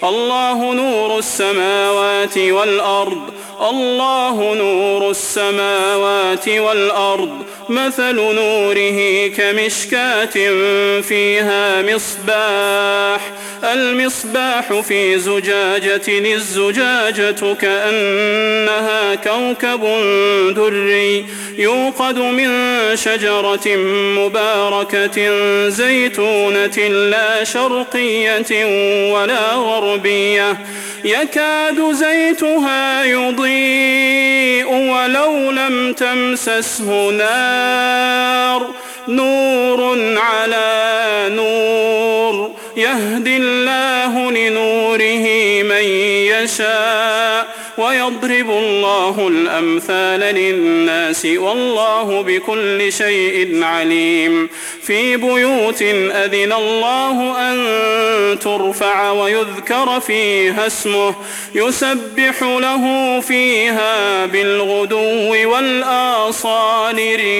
الله نور السماوات والأرض الله نور السماوات والأرض مثل نوره كمشكاة فيها مصباح المصباح في زجاجة الزجاجة كأنها كوكب دري يوقد من شجرة مباركة زيتونة لا شرقية ولا غربية يكاد زيتها يضيء ولو لم تمسسه نار نور على نور يهدي الله لنوره من يشاء ويضرب الله الأمثال للناس والله بكل شيء عليم في بيوت أذن الله أن ترفع ويذكر فيها اسمه يسبح له فيها بالغدو والآصال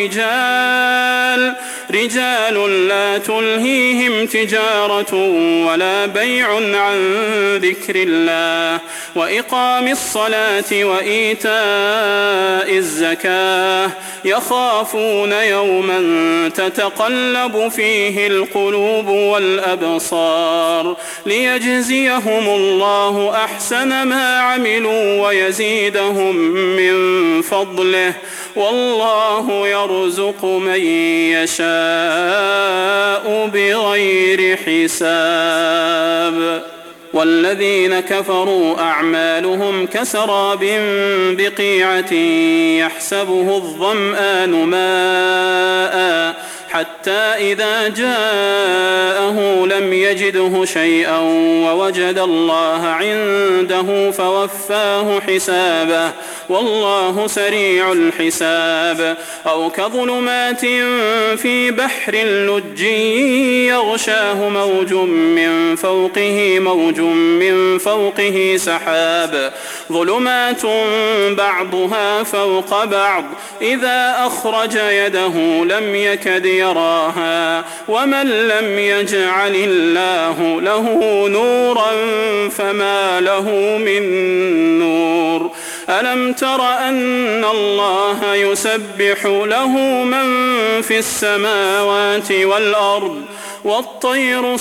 رجال لا تلهيهم تجارة ولا بيع عن ذكر الله وإقام الصلاة وإيتاء الزكاة يخافون يوما تتقلب فيه القلوب والأبصار ليجزيهم الله أحسن ما عملوا ويزيدهم من فضله والله يرزق من يشاء بغير حساب والذين كفروا أعمالهم كسراب بقيعة يحسبه الظمآن ماء حتى إذا جاءه لم يجده شيئا ووجد الله عنده فوفاه حسابه والله سريع الحساب أو كظلمات في بحر لج يغشاه موج من فوقه سحاب ظلمات بعضها فوق بعض إذا أخرج يده لم يكد يراها ومن لم يجعل الله له نورا فما له من نور ألم تر أن الله يسبح له من في السماوات والأرض والطير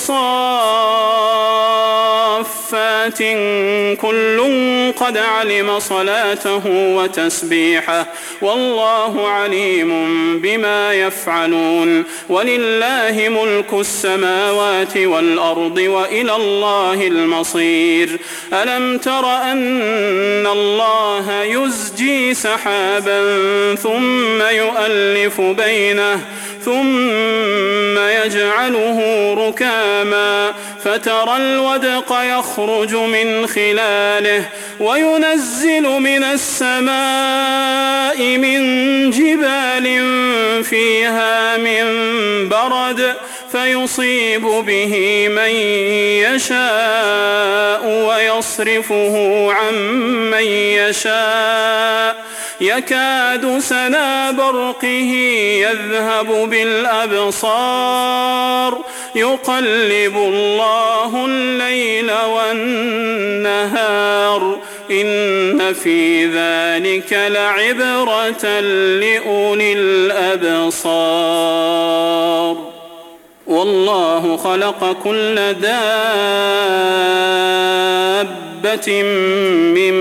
صافات كل قد علم صلاته وتسبيحه والله عليم بما يفعلون ولله ملك السماوات والأرض وإلى الله المصير ألم تر أن الله يزجي سحابا ثم يؤلف بينه ثم يجعله ركاما فترى الودق يخرج من خلاله وينزل من السماء من جبال فيها من برد فيصيب به من يشاء ويصرفه عن من يشاء يكاد سنا برقه يذهب بالأبصار يقلب الله الليل والنهار إن في ذلك لعبرة لأولي الأبصار والله خلق كل دابة من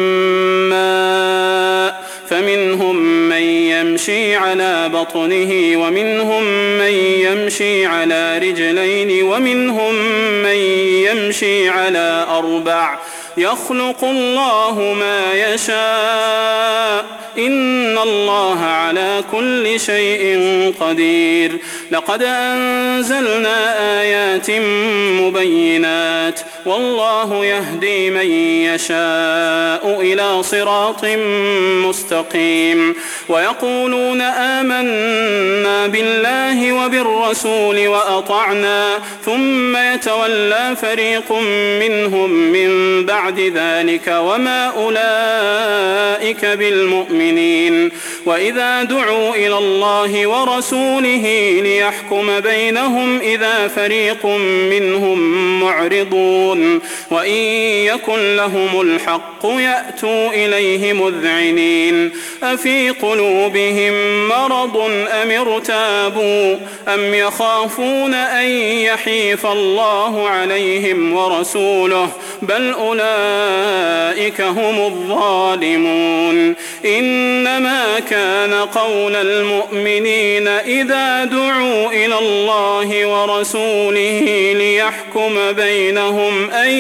ماء فمنهم من يمشي على بطنه ومنهم من يمشي على رجلين ومنهم من يمشي على أربع يخلق الله ما يشاء إن الله على كل شيء قدير لقد أنزلنا آيات مبينات والله يهدي من يشاء إلى صراط مستقيم ويقولون آمنا بالله وبالرسول وأطعنا ثم يتولى فريق منهم من بعد ذلك وما أولئك بالمؤمنين وإذا دعوا إلى الله ورسوله ليحكم بينهم إذا فريق منهم معرضون وإن يكن لهم الحق يأتوا إليه مذعنين أفي قلوبهم مرض أم ارتابوا أم يخافون أن يحيف الله عليهم ورسوله بل أولئك هم الظالمون إنما كان قول المؤمنين إذا دعوا إلى الله ورسوله ليحكم بينهم أن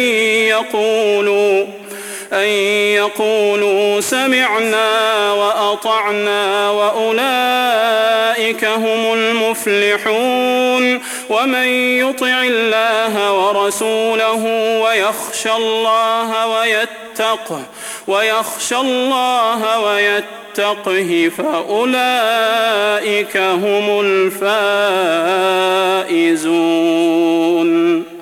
يقولوا سمعنا وأطعنا وأولئك هم المفلحون ومن يطع الله ورسوله ويخشى الله ويتقه فأولئك هم الفائزون.